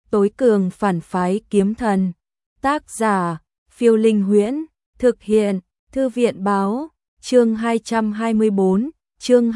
Tối cường phản phái kiếm thần. Tác giả, Phiêu Linh Huyễn. Thực hiện, Thư viện báo. Chương 224, chương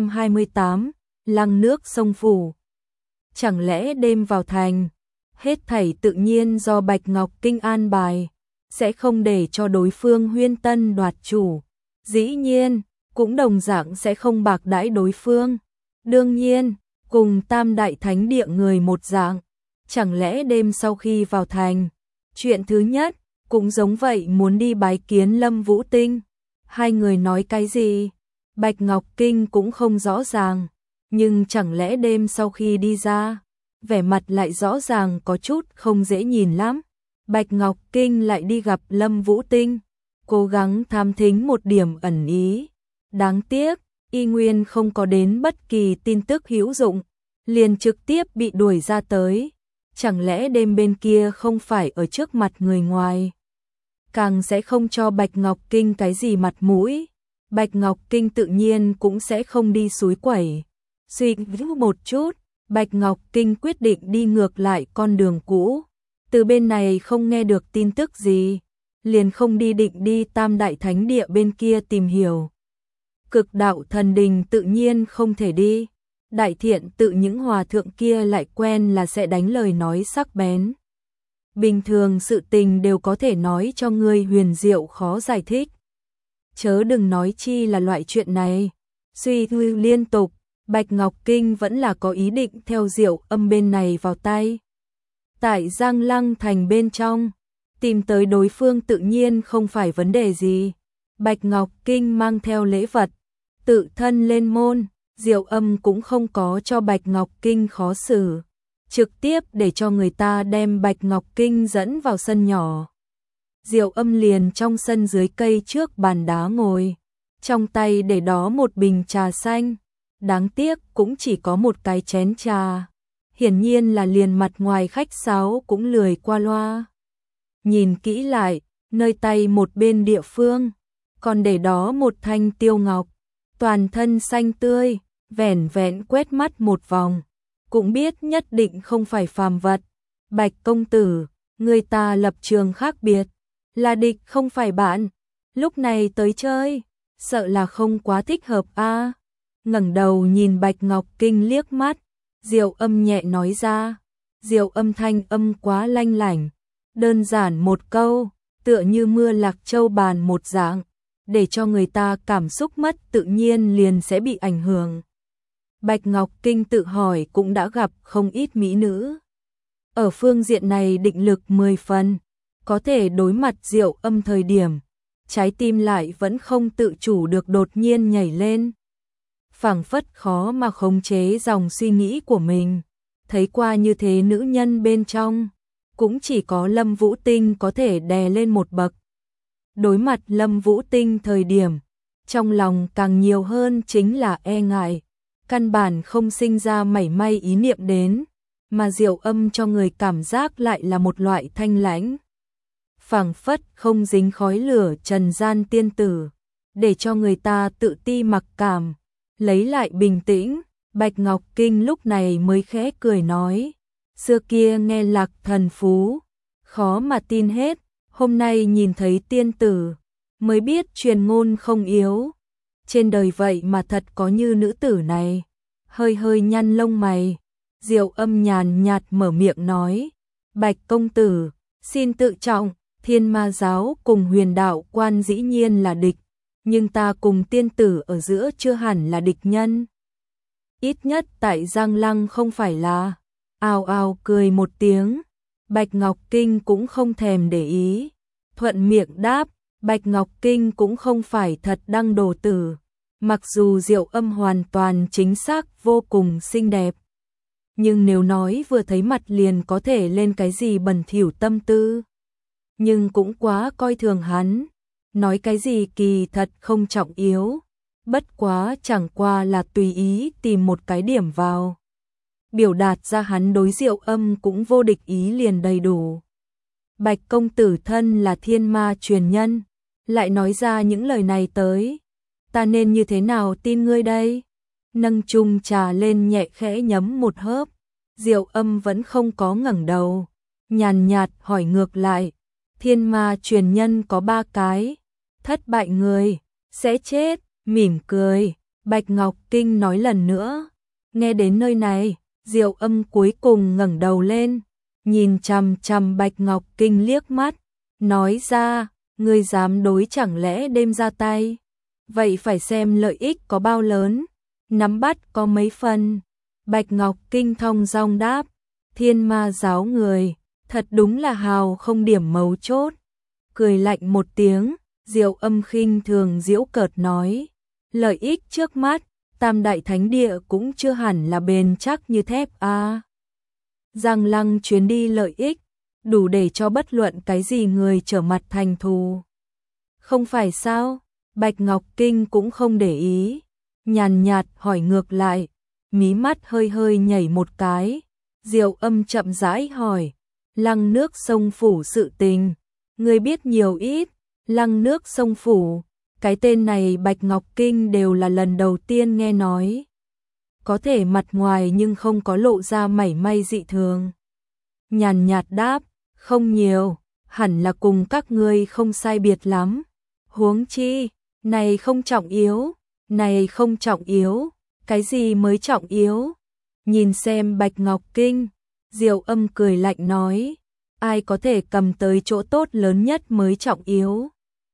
228, lăng nước sông Phủ. Chẳng lẽ đêm vào thành, hết thảy tự nhiên do Bạch Ngọc Kinh an bài, sẽ không để cho đối phương huyên tân đoạt chủ. Dĩ nhiên, cũng đồng dạng sẽ không bạc đãi đối phương. Đương nhiên, cùng Tam Đại Thánh Địa người một dạng. Chẳng lẽ đêm sau khi vào thành, chuyện thứ nhất, cũng giống vậy muốn đi bái kiến Lâm Vũ Tinh. Hai người nói cái gì? Bạch Ngọc Kinh cũng không rõ ràng, nhưng chẳng lẽ đêm sau khi đi ra, vẻ mặt lại rõ ràng có chút không dễ nhìn lắm. Bạch Ngọc Kinh lại đi gặp Lâm Vũ Tinh, cố gắng thám thính một điểm ẩn ý. Đáng tiếc, y nguyên không có đến bất kỳ tin tức hữu dụng, liền trực tiếp bị đuổi ra tới. Chẳng lẽ đêm bên kia không phải ở trước mặt người ngoài, càng sẽ không cho Bạch Ngọc Kinh cái gì mặt mũi. Bạch Ngọc Kinh tự nhiên cũng sẽ không đi suối quẩy. Suy nghĩ một chút, Bạch Ngọc Kinh quyết định đi ngược lại con đường cũ. Từ bên này không nghe được tin tức gì, liền không đi định đi Tam Đại Thánh Địa bên kia tìm hiểu. Cực Đạo Thần Đình tự nhiên không thể đi. Đại Thiện tự những hòa thượng kia lại quen là sẽ đánh lời nói sắc bén. Bình thường sự tình đều có thể nói cho ngươi huyền diệu khó giải thích, chớ đừng nói chi là loại chuyện này. Suy tư liên tục, Bạch Ngọc Kinh vẫn là có ý định theo Diệu Âm bên này vào tay. Tại Giang Lăng thành bên trong, tìm tới đối phương tự nhiên không phải vấn đề gì. Bạch Ngọc Kinh mang theo lễ vật, tự thân lên môn, Diệu Âm cũng không có cho Bạch Ngọc Kinh khó xử, trực tiếp để cho người ta đem Bạch Ngọc Kinh dẫn vào sân nhỏ. Diệu Âm liền trong sân dưới cây trước bàn đá ngồi, trong tay để đó một bình trà xanh, đáng tiếc cũng chỉ có một cái chén trà, hiển nhiên là liền mặt ngoài khách sáo cũng lười qua loa. Nhìn kỹ lại, nơi tay một bên địa phương, còn để đó một thanh tiêu ngọc, toàn thân xanh tươi, vẻn vẹn quét mắt một vòng, cũng biết nhất định không phải phàm vật. Bạch công tử, người ta lập trường khác biệt, là địch không phải bạn, lúc này tới chơi, sợ là không quá thích hợp a. Ngẩng đầu nhìn Bạch Ngọc Kinh liếc mắt, Diệu Âm nhẹ nói ra. Diệu Âm thanh âm quá lanh lảnh, đơn giản một câu, tựa như mưa lạc châu bàn một dạng, để cho người ta cảm xúc mất tự nhiên liền sẽ bị ảnh hưởng. Bạch Ngọc Kinh tự hỏi cũng đã gặp không ít mỹ nữ, ở phương diện này định lực 10 phần, có thể đối mặt Diệu Âm thời điểm, trái tim lại vẫn không tự chủ được đột nhiên nhảy lên. Phảng phất khó mà khống chế dòng suy nghĩ của mình. Thấy qua như thế nữ nhân bên trong, cũng chỉ có Lâm Vũ Tinh có thể đè lên một bậc. Đối mặt Lâm Vũ Tinh thời điểm, trong lòng càng nhiều hơn chính là e ngại, căn bản không sinh ra mảy may ý niệm đến, mà Diệu Âm cho người cảm giác lại là một loại thanh lãnh, phảng phất không dính khói lửa trần gian tiên tử, để cho người ta tự ti mặc cảm. Lấy lại bình tĩnh, Bạch Ngọc Kinh lúc này mới khẽ cười nói, xưa kia nghe Lạc thần phú, khó mà tin hết, hôm nay nhìn thấy tiên tử, mới biết truyền ngôn không yếu. Trên đời vậy mà thật có như nữ tử này. Hơi hơi nhăn lông mày, Diệu Âm nhàn nhạt mở miệng nói, Bạch công tử, xin tự trọng, Thiên Ma giáo cùng Huyền Đạo quan dĩ nhiên là địch, nhưng ta cùng tiên tử ở giữa chưa hẳn là địch nhân. Ít nhất tại Giang Lăng không phải là. Ào ào cười một tiếng, Bạch Ngọc Kinh cũng không thèm để ý, thuận miệng đáp, Bạch Ngọc Kinh cũng không phải thật đăng đồ tử, mặc dù Diệu Âm hoàn toàn chính xác vô cùng xinh đẹp, nhưng nếu nói vừa thấy mặt liền có thể lên cái gì bẩn thỉu tâm tư, nhưng cũng quá coi thường hắn. Nói cái gì kỳ thật không trọng yếu, bất quá chẳng qua là tùy ý tìm một cái điểm vào, biểu đạt ra hắn đối Diệu Âm cũng vô địch ý liền đầy đủ. Bạch công tử thân là thiên ma truyền nhân, lại nói ra những lời này tới, ta nên như thế nào tin ngươi đây? Nâng chung trà lên nhẹ khẽ nhấm một hớp, Diệu Âm vẫn không có ngẩng đầu, nhàn nhạt hỏi ngược lại, thiên ma truyền nhân có 3 cái, thất bại người sẽ chết, mỉm cười, Bạch Ngọc Kinh nói lần nữa. Nghe đến nơi này, Diệu Âm cuối cùng ngẩng đầu lên, nhìn chằm chằm Bạch Ngọc Kinh liếc mắt, nói ra, ngươi dám đối chẳng lẽ đêm ra tay, vậy phải xem lợi ích có bao lớn, nắm bắt có mấy phần. Bạch Ngọc Kinh thong dong đáp, thiên ma giáo người, thật đúng là hào không điểm mấu chốt. Cười lạnh một tiếng, Diệu Âm khinh thường giễu cợt nói, lợi ích trước mắt, Tam Đại Thánh Địa cũng chưa hẳn là bền chắc như thép a. Giang Lăng chuyến đi lợi ích, đủ để cho bất luận cái gì người trở mặt thành thù. Không phải sao? Bạch Ngọc Kinh cũng không để ý, nhàn nhạt hỏi ngược lại, mí mắt hơi hơi nhảy một cái. Diệu Âm chậm rãi hỏi, Lăng Nước Sông Phủ sự tình, ngươi biết nhiều ít? Lăng Nước Sông Phủ, cái tên này Bạch Ngọc Kinh đều là lần đầu tiên nghe nói. Có thể mặt ngoài nhưng không có lộ ra mảy may dị thường. Nhàn nhạt đáp, không nhiều, hẳn là cùng các ngươi không sai biệt lắm. Huống chi, này không trọng yếu, này không trọng yếu, cái gì mới trọng yếu? Nhìn xem Bạch Ngọc Kinh, Diệu Âm cười lạnh nói, ai có thể cầm tới chỗ tốt lớn nhất mới trọng yếu.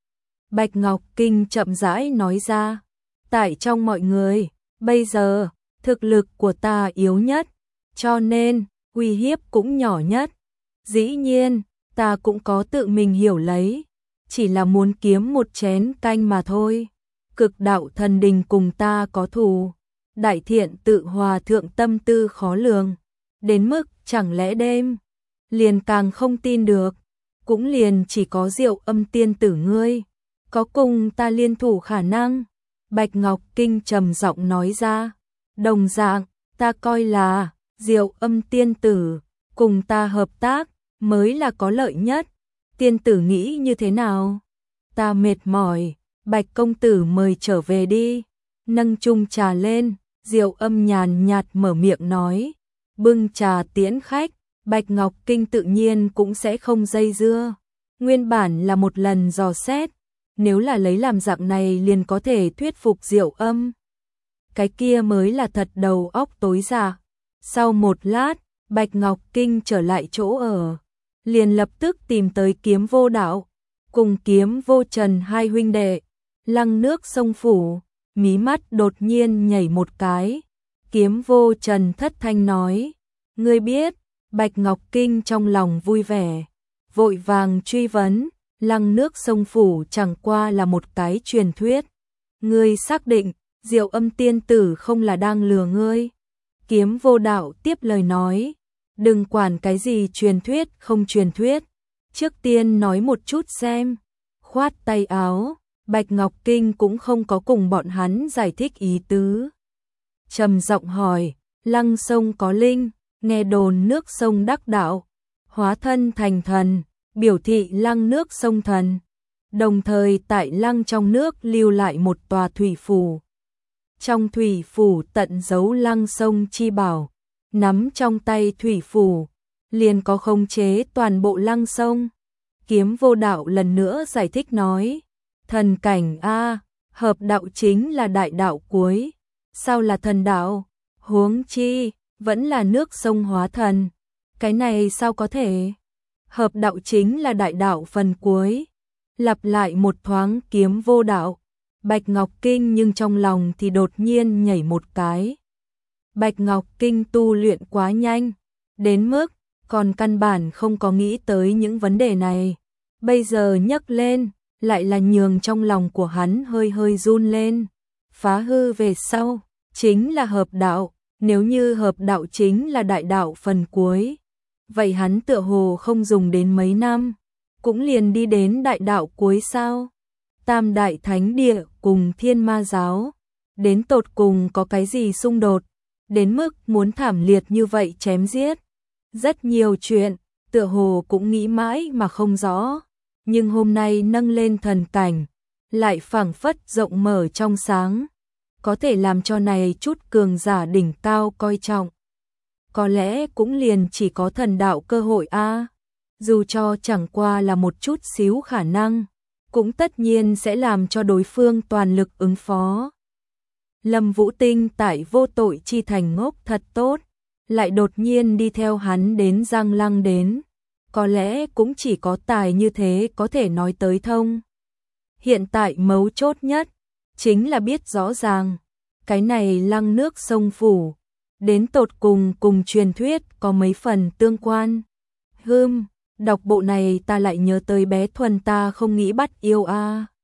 Bạch Ngọc Kinh chậm rãi nói ra, tại trong mọi người, bây giờ, thực lực của ta yếu nhất, cho nên, uy hiếp cũng nhỏ nhất. Dĩ nhiên, ta cũng có tự mình hiểu lấy, chỉ là muốn kiếm một chén canh mà thôi. Cực đạo thần đình cùng ta có thù, Đại Thiện Tự Hòa Thượng tâm tư khó lường, đến mức chẳng lẽ đêm, liền càng không tin được, cũng liền chỉ có Diệu Âm tiên tử ngươi, có cùng ta liên thủ khả năng. Bạch Ngọc Kinh trầm giọng nói ra, đồng dạng, ta coi là, Diệu Âm tiên tử, cùng ta hợp tác, mới là có lợi nhất. Tiên tử nghĩ như thế nào? Ta mệt mỏi, Bạch công tử mời trở về đi. Nâng chung trà lên, Diệu Âm nhàn nhạt mở miệng nói, bưng trà tiễn khách. Bạch Ngọc Kinh tự nhiên cũng sẽ không dây dưa. Nguyên bản là một lần dò xét, nếu là lấy làm dạng này liền có thể thuyết phục Diệu Âm. Cái kia mới là thật đầu óc tối dạ. Sau một lát, Bạch Ngọc Kinh trở lại chỗ ở, liền lập tức tìm tới Kiếm Vô Đạo, cùng Kiếm Vô Trần hai huynh đệ. Lăng Nước Sông Phủ, mí mắt đột nhiên nhảy một cái. Kiếm Vô Trần thất thanh nói, ngươi biết? Bạch Ngọc Kinh trong lòng vui vẻ, vội vàng truy vấn, Lăng Nước Sông Phủ chẳng qua là một cái truyền thuyết. Ngươi xác định, Diệu Âm tiên tử không là đang lừa ngươi? Kiếm Vô Đạo tiếp lời nói, đừng quản cái gì truyền thuyết không truyền thuyết, trước tiên nói một chút xem. Khoát tay áo, Bạch Ngọc Kinh cũng không có cùng bọn hắn giải thích ý tứ. Trầm giọng hỏi, Lăng sông có linh, nghe đồn nước sông đắc đạo, hóa thân thành thần, biểu thị Lăng Nước Sông thần. Đồng thời tại Lăng trong nước lưu lại một tòa thủy phủ. Trong thủy phủ tận giấu Lăng sông chi bảo, nắm trong tay thủy phủ, liền có khống chế toàn bộ Lăng sông. Kiếm Vô Đạo lần nữa giải thích nói, thần cảnh a, hợp đạo chính là đại đạo cuối, sao là thần đạo? Huống chi, vẫn là nước sông hóa thần, cái này sao có thể? Hợp đạo chính là đại đạo phần cuối. Lặp lại một thoáng Kiếm Vô Đạo, Bạch Ngọc Kinh nhưng trong lòng thì đột nhiên nhảy một cái. Bạch Ngọc Kinh tu luyện quá nhanh, đến mức còn căn bản không có nghĩ tới những vấn đề này. Bây giờ nhắc lên, lại là nhường trong lòng của hắn hơi hơi run lên. Phá hư về sau, chính là hợp đạo, nếu như hợp đạo chính là đại đạo phần cuối, vậy hắn tựa hồ không dùng đến mấy năm, cũng liền đi đến đại đạo cuối sao? Tam Đại Thánh Địa cùng Thiên Ma Giáo, đến tột cùng có cái gì xung đột, đến mức muốn thảm liệt như vậy chém giết? Rất nhiều chuyện, tựa hồ cũng nghĩ mãi mà không rõ, nhưng hôm nay nâng lên thần cảnh, lại phảng phất rộng mở trong sáng, có thể làm cho này chút cường giả đỉnh cao coi trọng. có lẽ cũng liền chỉ có thần đạo cơ hội a. Dù cho chẳng qua là một chút xíu khả năng, cũng tất nhiên sẽ làm cho đối phương toàn lực ứng phó. Lâm Vũ Tinh tại Vô Tội Chi Thành ngốc thật tốt, lại đột nhiên đi theo hắn đến Giang Lăng đến, có lẽ cũng chỉ có tài như thế có thể nói tới thông. Hiện tại mấu chốt nhất chính là biết rõ ràng, cái này Lăng nước sông phủ, đến tột cùng cùng truyền thuyết có mấy phần tương quan. Đọc bộ này ta lại nhớ tới bé Thuần ta không nghĩ bắt yêu a.